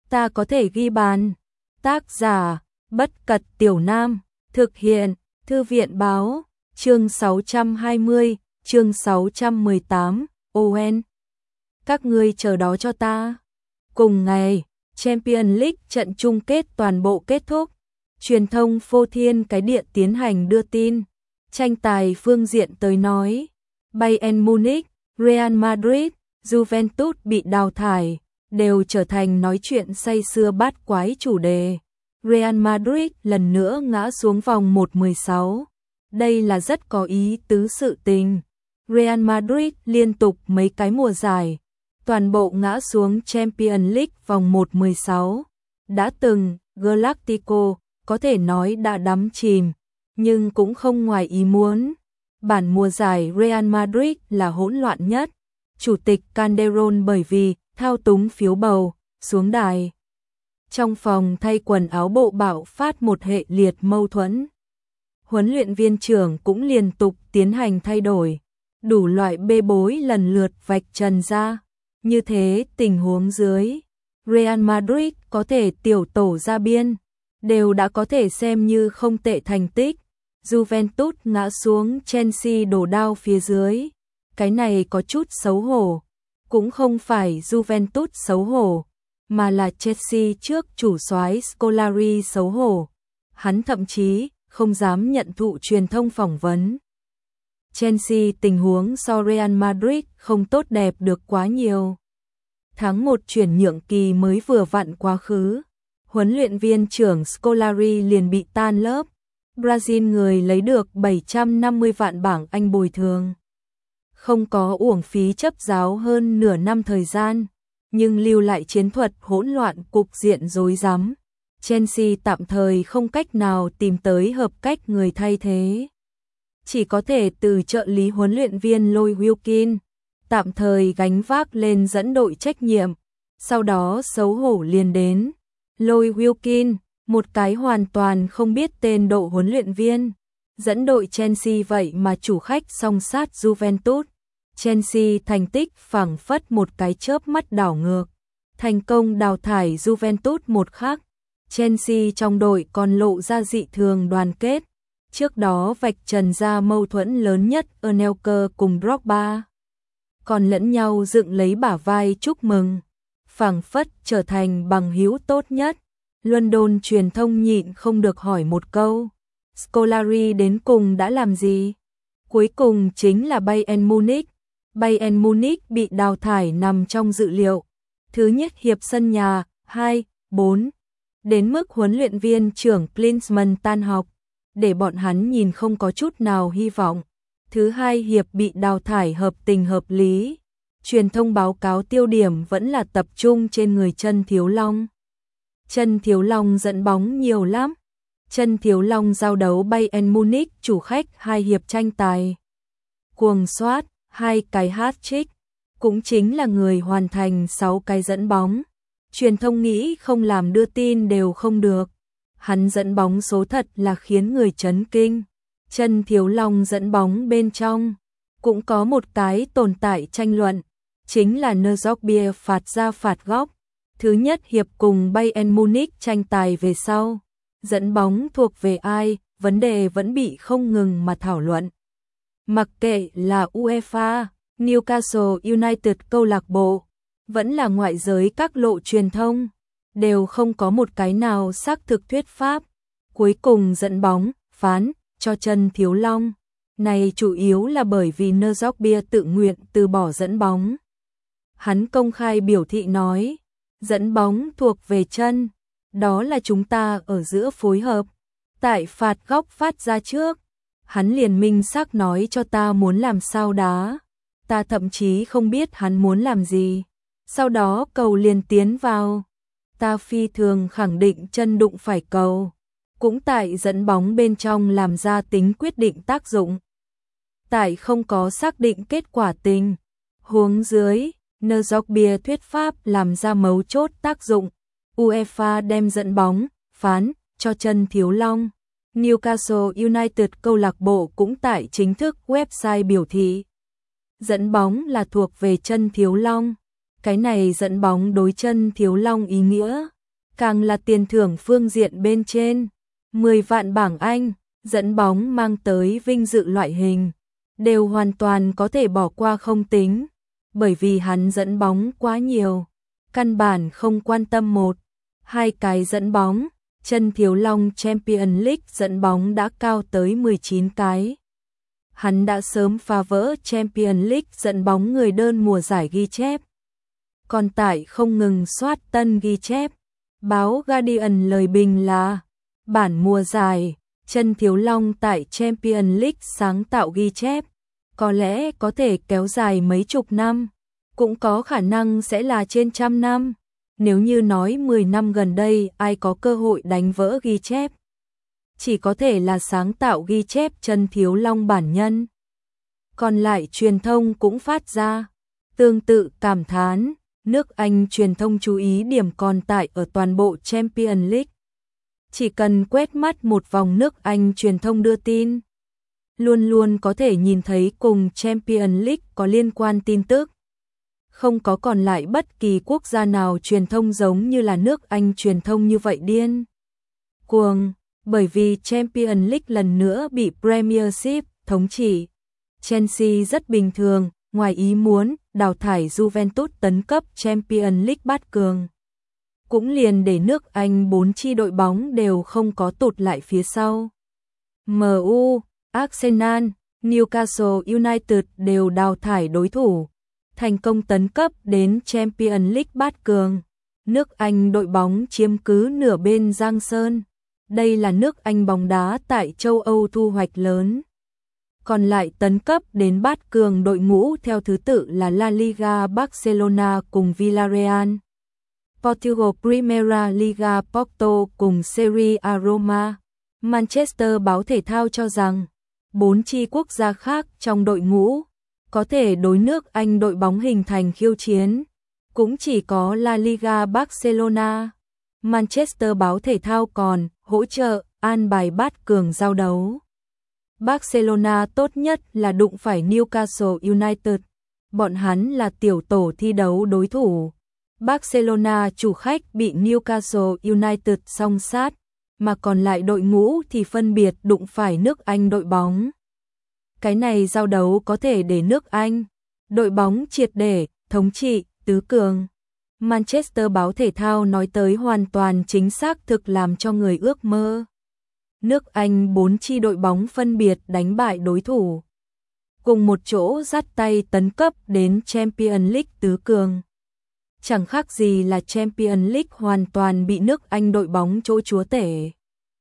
ta có thể ghi bàn. Tác giả, Bất Cật Tiểu Nam, thực hiện, Thư viện Báo, chương 620, chương 618, ON. Các ngươi chờ đó cho ta. Cùng ngày, Champions League trận chung kết toàn bộ kết thúc. Truyền thông phô thiên cái địa tiến hành đưa tin. Tranh tài phương diện tới nói, Bayern Munich, Real Madrid, Juventus bị đào thải, đều trở thành nói chuyện say sưa bát quái chủ đề. Real Madrid lần nữa ngã xuống vòng 1/16. Đây là rất có ý tứ sự tình. Real Madrid liên tục mấy cái mùa giải, toàn bộ ngã xuống Champions League vòng 1/16. Đã từng, Galactico có thể nói đã đắm chìm, nhưng cũng không ngoài ý muốn. Bản mùa giải Real Madrid là hỗn loạn nhất. Chủ tịch Calderón bởi vì thao túng phiếu bầu, xuống đài. Trong phòng thay quần áo bộ bạo phát một hệ liệt mâu thuẫn. Huấn luyện viên trưởng cũng liên tục tiến hành thay đổi. Đủ loại bê bối lần lượt vạch trần ra. Như thế tình huống dưới, Real Madrid có thể tiểu tổ ra biên, đều đã có thể xem như không tệ thành tích. Juventus ngã xuống Chelsea đổ đao phía dưới. Cái này có chút xấu hổ. Cũng không phải Juventus xấu hổ, mà là Chelsea trước chủ soái Scolari xấu hổ. Hắn thậm chí không dám nhận thụ truyền thông phỏng vấn. Chelsea tình huống so Real Madrid không tốt đẹp được quá nhiều. Tháng 1 chuyển nhượng kỳ mới vừa vặn quá khứ, huấn luyện viên trưởng Scolari liền bị tan lớp. Brazil người lấy được 750 vạn bảng Anh bồi thường. Không có uổng phí chấp giáo hơn nửa năm thời gian, nhưng lưu lại chiến thuật hỗn loạn cục diện rối rắm. Chelsea tạm thời không cách nào tìm tới hợp cách người thay thế. Chỉ có thể từ trợ lý huấn luyện viên Lloyd Wilkin tạm thời gánh vác lên dẫn đội trách nhiệm. Sau đó xấu hổ liền đến. Lloyd Wilkin, một cái hoàn toàn không biết tên độ huấn luyện viên, dẫn đội Chelsea vậy mà chủ khách song sát Juventus. Chelsea thành tích phảng phất một cái chớp mắt đảo ngược, thành công đào thải Juventus một khắc. Chelsea trong đội còn lộ ra dị thường đoàn kết. Trước đó vạch trần ra mâu thuẫn lớn nhất Anelka cùng Drogba, còn lẫn nhau dựng lấy bả vai chúc mừng, phảng phất trở thành bằng hữu tốt nhất. London truyền thông nhịn không được hỏi một câu, Scolari đến cùng đã làm gì? Cuối cùng chính là Bayern Munich. Bayern Munich bị đào thải nằm trong dự liệu. Thứ nhất hiệp sân nhà 2-4, đến mức huấn luyện viên trưởng Klinsmann tan học, để bọn hắn nhìn không có chút nào hy vọng. Thứ hai hiệp bị đào thải hợp tình hợp lý. Truyền thông báo cáo tiêu điểm vẫn là tập trung trên người Chân Thiếu Long. Chân Thiếu Long dẫn bóng nhiều lắm. Chân Thiếu Long giao đấu Bayern Munich chủ khách 2 hiệp tranh tài, cuồng soát 2 cái hat-trick, cũng chính là người hoàn thành 6 cái dẫn bóng. Truyền thông nghĩ không làm đưa tin đều không được. Hắn dẫn bóng số thật là khiến người chấn kinh. Chân Thiếu Long dẫn bóng bên trong cũng có một cái tồn tại tranh luận, chính là Neuzok phạt ra phạt góc. Thứ nhất hiệp cùng Bayern Munich tranh tài về sau, dẫn bóng thuộc về ai, vấn đề vẫn bị không ngừng mà thảo luận. Mặc kệ là UEFA, Newcastle United câu lạc bộ, vẫn là ngoại giới các lộ truyền thông, đều không có một cái nào xác thực thuyết pháp. Cuối cùng dẫn bóng phán cho Chân Thiếu Long. Này chủ yếu là bởi vì Neuzok tự nguyện từ bỏ dẫn bóng. Hắn công khai biểu thị nói, dẫn bóng thuộc về Chân, đó là chúng ta ở giữa phối hợp. Tại phạt góc phát ra trước, hắn liền minh xác nói cho ta muốn làm sao đá. Ta thậm chí không biết hắn muốn làm gì. Sau đó cầu liền tiến vào. Ta phi thường khẳng định Chân đụng phải cầu. Cũng tại dẫn bóng bên trong làm ra tính quyết định tác dụng. Tại không có xác định kết quả tình huống dưới, Neuzok thuyết pháp làm ra mấu chốt tác dụng. UEFA đem dẫn bóng phán cho Chân Thiếu Long. Newcastle United câu lạc bộ cũng tại chính thức website biểu thị dẫn bóng là thuộc về Chân Thiếu Long. Cái này dẫn bóng đối Chân Thiếu Long ý nghĩa càng là tiền thưởng phương diện bên trên. 10 vạn bảng Anh, dẫn bóng mang tới vinh dự loại hình, đều hoàn toàn có thể bỏ qua không tính, bởi vì hắn dẫn bóng quá nhiều, căn bản không quan tâm một, hai cái dẫn bóng. Chân Thiếu Long Champions League dẫn bóng đã cao tới 19 cái. Hắn đã sớm phá vỡ Champions League dẫn bóng người đơn mùa giải ghi chép. Còn tại không ngừng soát tân ghi chép. Báo Guardian lời bình là bản mùa giải, Chân Thiếu Long tại Champions League sáng tạo ghi chép, có lẽ có thể kéo dài mấy chục năm, cũng có khả năng sẽ là trên trăm năm. Nếu như nói 10 năm gần đây ai có cơ hội đánh vỡ ghi chép, chỉ có thể là sáng tạo ghi chép Chân Thiếu Long bản nhân. Còn lại truyền thông cũng phát ra tương tự cảm thán, nước Anh truyền thông chú ý điểm còn tại ở toàn bộ Champions League. Chỉ cần quét mắt một vòng nước Anh truyền thông đưa tin, luôn luôn có thể nhìn thấy cùng Champions League có liên quan tin tức. Không có còn lại bất kỳ quốc gia nào truyền thông giống như là nước Anh truyền thông như vậy điên cuồng, bởi vì Champions League lần nữa bị Premiership thống trị. Chelsea rất bình thường, ngoài ý muốn, đào thải Juventus tấn cấp Champions League bát cường. Cũng liền để nước Anh 4 chi đội bóng đều không có tụt lại phía sau. MU, Arsenal, Newcastle United đều đào thải đối thủ, thành công tấn cấp đến Champions League bát cường. Nước Anh đội bóng chiếm cứ nửa bên Giang Sơn. Đây là nước Anh bóng đá tại châu Âu thu hoạch lớn. Còn lại tấn cấp đến bát cường đội ngũ theo thứ tự là La Liga Barcelona cùng Villarreal, Portugal Primera Liga Porto cùng Serie A Roma. Manchester báo thể thao cho rằng 4 chi quốc gia khác trong đội ngũ có thể đối nước Anh đội bóng hình thành khiêu chiến, cũng chỉ có La Liga Barcelona. Manchester báo thể thao còn hỗ trợ an bài bát cường giao đấu. Barcelona tốt nhất là đụng phải Newcastle United, bọn hắn là tiểu tổ thi đấu đối thủ. Barcelona chủ khách bị Newcastle United song sát, mà còn lại đội ngũ thì phân biệt đụng phải nước Anh đội bóng. Cái này giao đấu có thể để nước Anh đội bóng triệt để thống trị tứ cường. Manchester báo thể thao nói tới hoàn toàn chính xác thực làm cho người ước mơ. Nước Anh 4 chi đội bóng phân biệt đánh bại đối thủ, cùng một chỗ dắt tay tấn cấp đến Champions League tứ cường. Chẳng khác gì là Champions League hoàn toàn bị nước Anh đội bóng chỗ chúa tể.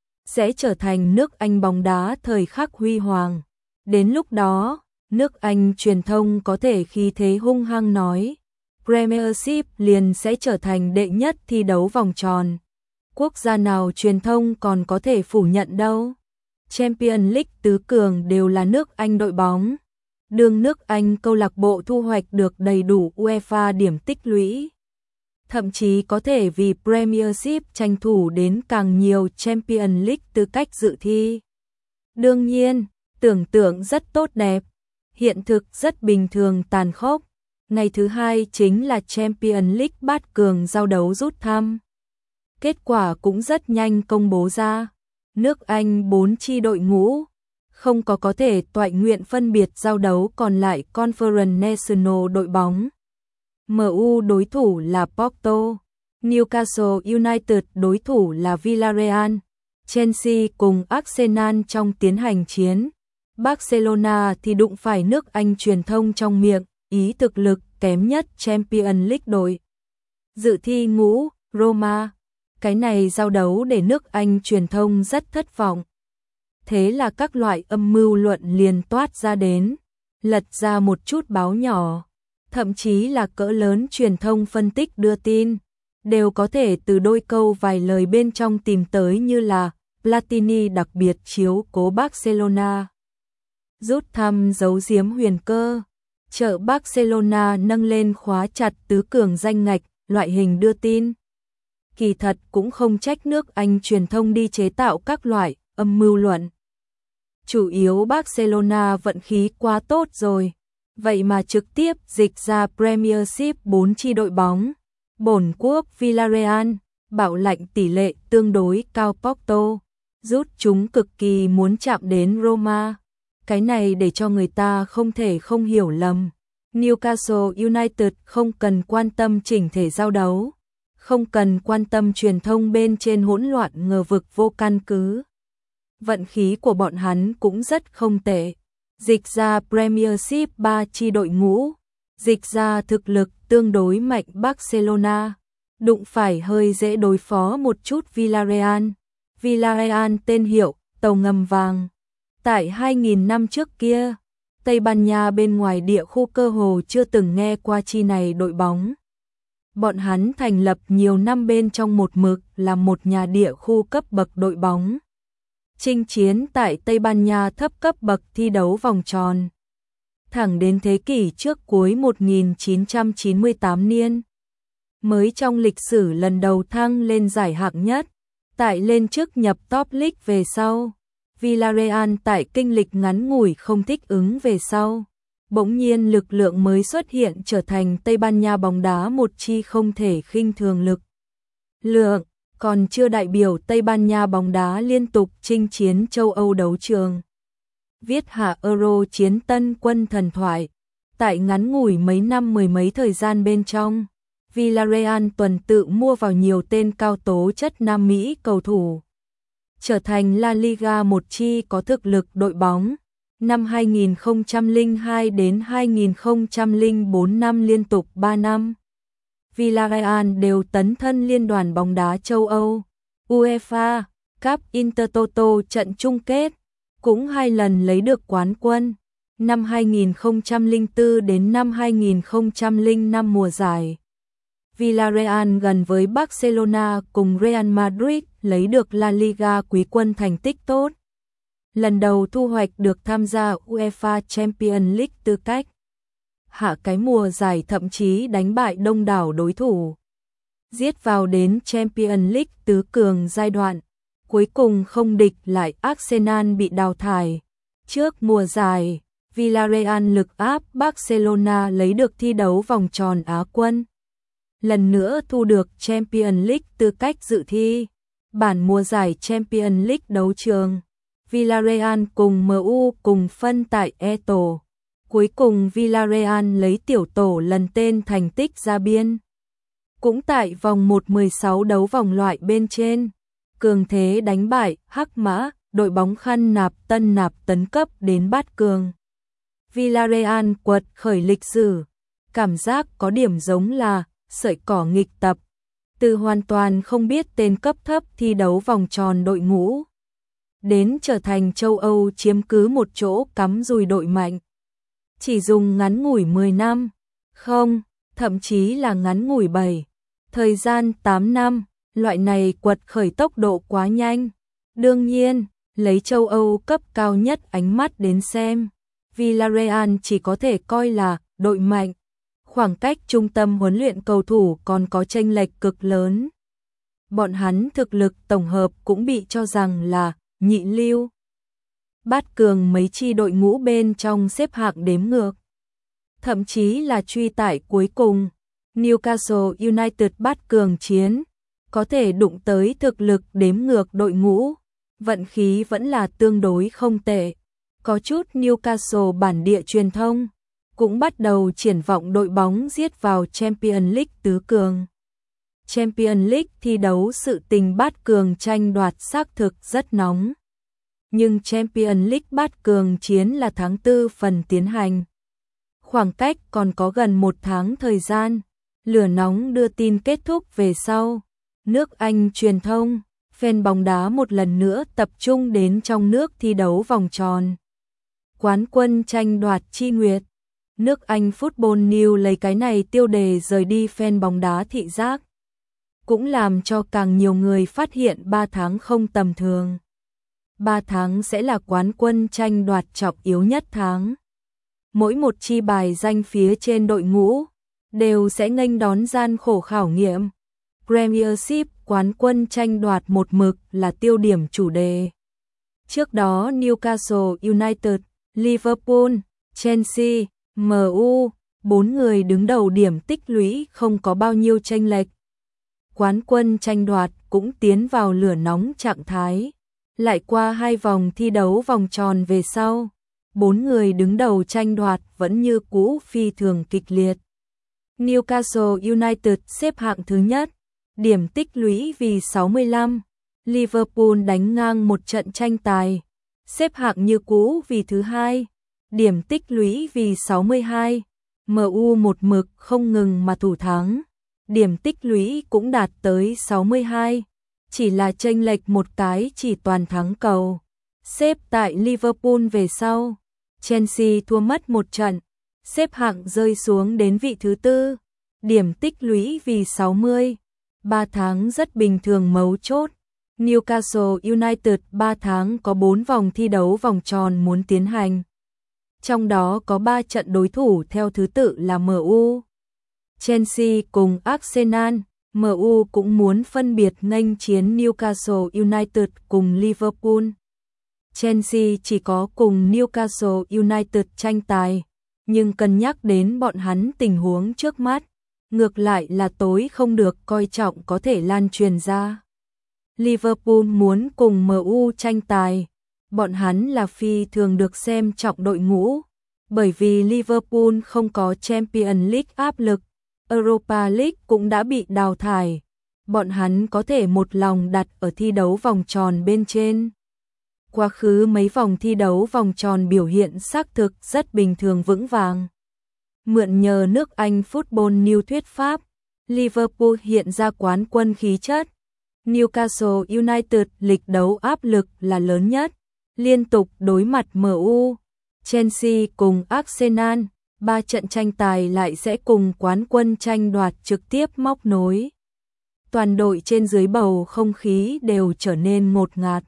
Sẽ trở thành nước Anh bóng đá thời khắc huy hoàng. Đến lúc đó, nước Anh truyền thông có thể khí thế hung hăng nói, Premiership liền sẽ trở thành đệ nhất thi đấu vòng tròn. Quốc gia nào truyền thông còn có thể phủ nhận đâu. Champions League tứ cường đều là nước Anh đội bóng. Đương nước Anh câu lạc bộ thu hoạch được đầy đủ UEFA điểm tích lũy, thậm chí có thể vì Premiership tranh thủ đến càng nhiều Champions League tư cách dự thi. Đương nhiên, tưởng tượng rất tốt đẹp, hiện thực rất bình thường tàn khốc. Ngày thứ hai chính là Champions League bát cường giao đấu rút thăm. Kết quả cũng rất nhanh công bố ra. Nước Anh 4 chi đội ngũ không có thể toại nguyện phân biệt giao đấu còn lại Conference National đội bóng. MU đối thủ là Porto, Newcastle United đối thủ là Villarreal, Chelsea cùng Arsenal trong tiến hành chiến. Barcelona thì đụng phải nước Anh truyền thông trong miệng, ý thực lực kém nhất Champions League đội dự thi ngũ, Roma. Cái này giao đấu để nước Anh truyền thông rất thất vọng. Thế là các loại âm mưu luận liền toát ra đến, lật ra một chút báo nhỏ, thậm chí là cỡ lớn truyền thông phân tích đưa tin, đều có thể từ đôi câu vài lời bên trong tìm tới như là Platini đặc biệt chiếu cố Barcelona, rút thăm giấu giếm huyền cơ, trợ Barcelona nâng lên khóa chặt tứ cường danh ngạch, loại hình đưa tin. Kỳ thật cũng không trách nước Anh truyền thông đi chế tạo các loại âm mưu luận. Chủ yếu Barcelona vận khí quá tốt rồi, vậy mà trực tiếp dịch ra Premiership 4 chi đội bóng, bổn quốc Villarreal, bảo lãnh tỷ lệ tương đối cao. Porto rút chúng cực kỳ muốn chạm đến Roma. Cái này để cho người ta không thể không hiểu lầm. Newcastle United không cần quan tâm chỉnh thể giao đấu, không cần quan tâm truyền thông bên trên hỗn loạn ngờ vực vô căn cứ. Vận khí của bọn hắn cũng rất không tệ. Dịch ra Premiership 3 chi đội ngũ, dịch ra thực lực tương đối mạnh Barcelona, đụng phải hơi dễ đối phó một chút Villarreal. Villarreal tên hiệu tàu ngầm vàng. Tại 2000 năm trước kia, Tây Ban Nha bên ngoài địa khu cơ hồ chưa từng nghe qua chi này đội bóng. Bọn hắn thành lập nhiều năm bên trong một mực là một nhà địa khu cấp bậc đội bóng. Chinh chiến tại Tây Ban Nha thấp cấp bậc thi đấu vòng tròn. Thẳng đến thế kỷ trước cuối 1998 niên. Mới trong lịch sử lần đầu thăng lên giải hạng nhất. Tại lên trước nhập top league về sau. Villarreal tại kinh lịch ngắn ngủi không thích ứng về sau. Bỗng nhiên lực lượng mới xuất hiện trở thành Tây Ban Nha bóng đá một chi không thể khinh thường lực lượng, còn chưa đại biểu Tây Ban Nha bóng đá liên tục chinh chiến châu Âu đấu trường. Viết hạ Euro chiến tân quân thần thoại, tại ngắn ngủi mấy năm mười mấy thời gian bên trong, Villarreal tuần tự mua vào nhiều tên cao tố chất Nam Mỹ cầu thủ, trở thành La Liga một chi có thực lực đội bóng. Năm 2002 đến 2004 năm liên tục 3 năm, Villarreal đều tấn thân Liên đoàn bóng đá châu Âu, UEFA, Cup Intertoto trận chung kết, cũng 2 lần lấy được quán quân. Năm 2004 đến năm 2005 mùa giải, Villarreal gần với Barcelona cùng Real Madrid lấy được La Liga quý quân thành tích tốt. Lần đầu thu hoạch được tham gia UEFA Champions League tư cách. Hạ cái mùa giải thậm chí đánh bại đông đảo đối thủ. Giết vào đến Champions League tứ cường giai đoạn. Cuối cùng không địch lại Arsenal bị đào thải. Trước mùa giải, Villarreal lực áp Barcelona lấy được thi đấu vòng tròn Á quân. Lần nữa thu được Champions League tư cách dự thi. Bản mùa giải Champions League đấu trường. Villarreal cùng MU cùng phân tại E tổ. Cuối cùng Villarreal lấy tiểu tổ lần tên thành tích ra biên. Cũng tại vòng 1/16 đấu vòng loại bên trên, cường thế đánh bại Hắc Mã, đội bóng khăn nạp tấn cấp đến bát cường. Villarreal quật khởi lịch sử, cảm giác có điểm giống là sợi cỏ nghịch tập, từ hoàn toàn không biết tên cấp thấp thi đấu vòng tròn đội ngũ, đến trở thành châu Âu chiếm cứ một chỗ cắm dùi đội mạnh. Chỉ dùng ngắn ngủi 10 năm, không, thậm chí là ngắn ngủi 7, thời gian 8 năm, loại này quật khởi tốc độ quá nhanh. Đương nhiên, lấy châu Âu cấp cao nhất ánh mắt đến xem, Villarreal chỉ có thể coi là đội mạnh. Khoảng cách trung tâm huấn luyện cầu thủ còn có chênh lệch cực lớn. Bọn hắn thực lực tổng hợp cũng bị cho rằng là nhị lưu. Bát cường mấy chi đội ngũ bên trong xếp hạng đếm ngược. Thậm chí là truy tải cuối cùng, Newcastle United bát cường chiến, có thể đụng tới thực lực đếm ngược đội ngũ. Vận khí vẫn là tương đối không tệ. Có chút Newcastle bản địa truyền thông cũng bắt đầu triển vọng đội bóng giết vào Champions League tứ cường. Champions League thi đấu sự tình bát cường tranh đoạt xác thực rất nóng. Nhưng Champions League bát cường chiến là tháng 4 phần tiến hành. Khoảng cách còn có gần 1 tháng thời gian. Lửa nóng đưa tin kết thúc về sau. Nước Anh truyền thông, fan bóng đá một lần nữa tập trung đến trong nước thi đấu vòng tròn. Quán quân tranh đoạt chi nguyệt. Nước Anh Football News lấy cái này tiêu đề rời đi fan bóng đá thị giác. Cũng làm cho càng nhiều người phát hiện 3 tháng không tầm thường. 3 tháng sẽ là quán quân tranh đoạt trọng yếu nhất tháng. Mỗi một chi bài danh phía trên đội ngũ đều sẽ nghênh đón gian khổ khảo nghiệm. Premiership quán quân tranh đoạt một mực là tiêu điểm chủ đề. Trước đó Newcastle United, Liverpool, Chelsea, MU, 4 người đứng đầu điểm tích lũy không có bao nhiêu chênh lệch. Quán quân tranh đoạt cũng tiến vào lửa nóng trạng thái. Lại qua 2 vòng thi đấu vòng tròn về sau, 4 người đứng đầu tranh đoạt vẫn như cũ phi thường kịch liệt. Newcastle United xếp hạng thứ nhất, điểm tích lũy vì 65. Liverpool đánh ngang một trận tranh tài, xếp hạng như cũ vì thứ hai, điểm tích lũy vì 62. MU một mực không ngừng mà thủ thắng, điểm tích lũy cũng đạt tới 62, chỉ là chênh lệch một cái chỉ toàn thắng cầu. Xếp tại Liverpool về sau, Chelsea thua mất một trận, xếp hạng rơi xuống đến vị thứ tư, điểm tích lũy vì 60. 3 tháng rất bình thường mấu chốt. Newcastle United 3 tháng có 4 vòng thi đấu vòng tròn muốn tiến hành. Trong đó có 3 trận đối thủ theo thứ tự là MU, Chelsea cùng Arsenal. MU cũng muốn phân biệt nghênh chiến Newcastle United cùng Liverpool. Chelsea chỉ có cùng Newcastle United tranh tài, nhưng cân nhắc đến bọn hắn tình huống trước mắt, ngược lại là tối không được coi trọng có thể lan truyền ra. Liverpool muốn cùng MU tranh tài, bọn hắn là phi thường được xem trọng đội ngũ, bởi vì Liverpool không có Champions League áp lực, Europa League cũng đã bị đào thải, bọn hắn có thể một lòng đặt ở thi đấu vòng tròn bên trên. Quá khứ mấy vòng thi đấu vòng tròn biểu hiện xác thực rất bình thường vững vàng. Mượn nhờ nước Anh Football News thuyết pháp, Liverpool hiện ra quán quân khí chất. Newcastle United lịch đấu áp lực là lớn nhất, liên tục đối mặt MU, Chelsea cùng Arsenal, 3 trận tranh tài lại sẽ cùng quán quân tranh đoạt trực tiếp móc nối. Toàn đội trên dưới bầu không khí đều trở nên ngột ngạt.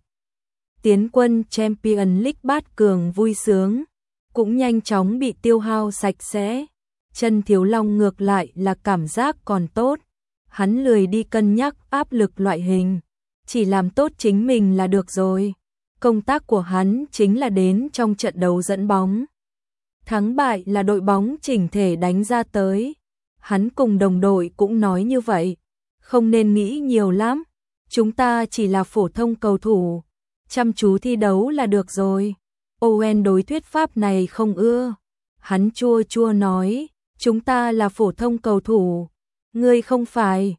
Tiến quân Champions League bát cường vui sướng, cũng nhanh chóng bị tiêu hao sạch sẽ. Trần Thiếu Long ngược lại là cảm giác còn tốt, hắn lười đi cân nhắc áp lực loại hình, chỉ làm tốt chính mình là được rồi. Công tác của hắn chính là đến trong trận đấu dẫn bóng. Thắng bại là đội bóng chỉnh thể đánh ra tới. Hắn cùng đồng đội cũng nói như vậy, không nên nghĩ nhiều lắm, chúng ta chỉ là phổ thông cầu thủ, chăm chú thi đấu là được rồi. Owen đối thuyết pháp này không ưa, hắn chua chua nói, chúng ta là phổ thông cầu thủ, ngươi không phải,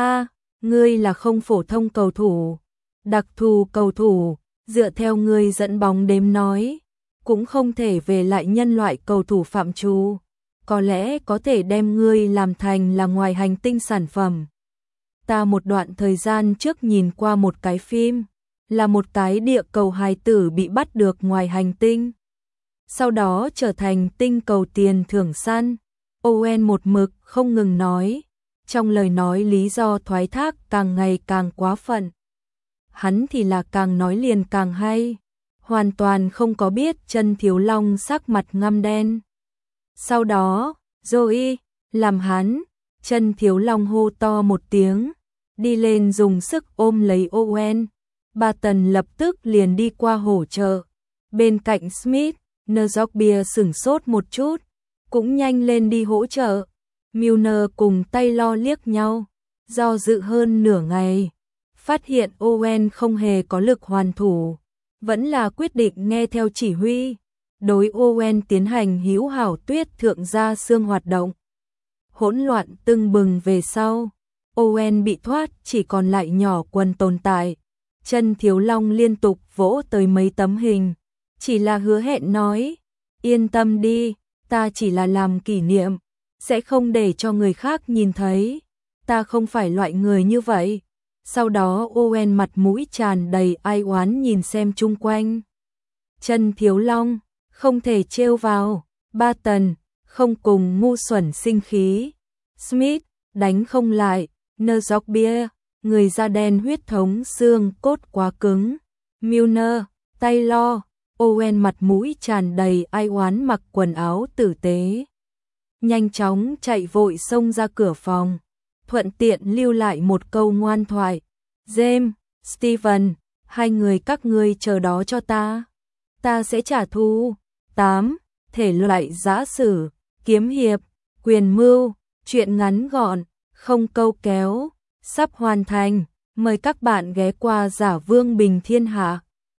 ngươi là không phổ thông cầu thủ, đặc thù cầu thủ, dựa theo ngươi dẫn bóng đếm nói, cũng không thể về lại nhân loại cầu thủ phạm trù, có lẽ có thể đem ngươi làm thành là ngoài hành tinh sản phẩm. Ta một đoạn thời gian trước nhìn qua một cái phim, là một cái địa cầu hài tử bị bắt được ngoài hành tinh, sau đó trở thành tinh cầu tiền thưởng săn. Owen một mực không ngừng nói, trong lời nói lý do thoái thác càng ngày càng quá phận. Hắn thì là càng nói liền càng hay, hoàn toàn không có biết Trần Thiếu Long sắc mặt ngăm đen. Sau đó, Joey, làm hắn, Trần Thiếu Long hô to một tiếng, đi lên dùng sức ôm lấy Owen. Barton lập tức liền đi qua hỗ trợ. Bên cạnh Smith, Njorkaeff sửng sốt một chút, cũng nhanh lên đi hỗ trợ. Milner cùng Taylor liếc nhau, do dự hơn nửa ngày, phát hiện Owen không hề có lực hoàn thủ, vẫn là quyết định nghe theo chỉ huy, đối Owen tiến hành hữu hảo tuyết thượng gia xương hoạt động. Hỗn loạn tưng bừng về sau, Owen bị thoát, chỉ còn lại nhỏ quần tồn tại. Trần Thiếu Long liên tục vỗ tới mấy tấm hình, chỉ là hứa hẹn nói, yên tâm đi, ta chỉ là làm kỷ niệm, sẽ không để cho người khác nhìn thấy, ta không phải loại người như vậy. Sau đó Owen mặt mũi tràn đầy ai oán nhìn xem chung quanh. Trần Thiếu Long, không thể trêu vào. Barton, không cùng ngu xuẩn sinh khí. Smith, đánh không lại. Njorkaeff, người da đen huyết thống xương cốt quá cứng. Milner, Taylor, Owen mặt mũi tràn đầy ai oán mặc quần áo tử tế, nhanh chóng chạy vội xông ra cửa phòng, thuận tiện lưu lại một câu ngoan thoại. James, Steven, hai người các ngươi chờ đó cho ta sẽ trả thù. 8. Thể loại giã sử, kiếm hiệp, quyền mưu, truyện ngắn gọn, không câu kéo, sắp hoàn thành. Mời các bạn ghé qua Giả Vương Bình Thiên Hạ.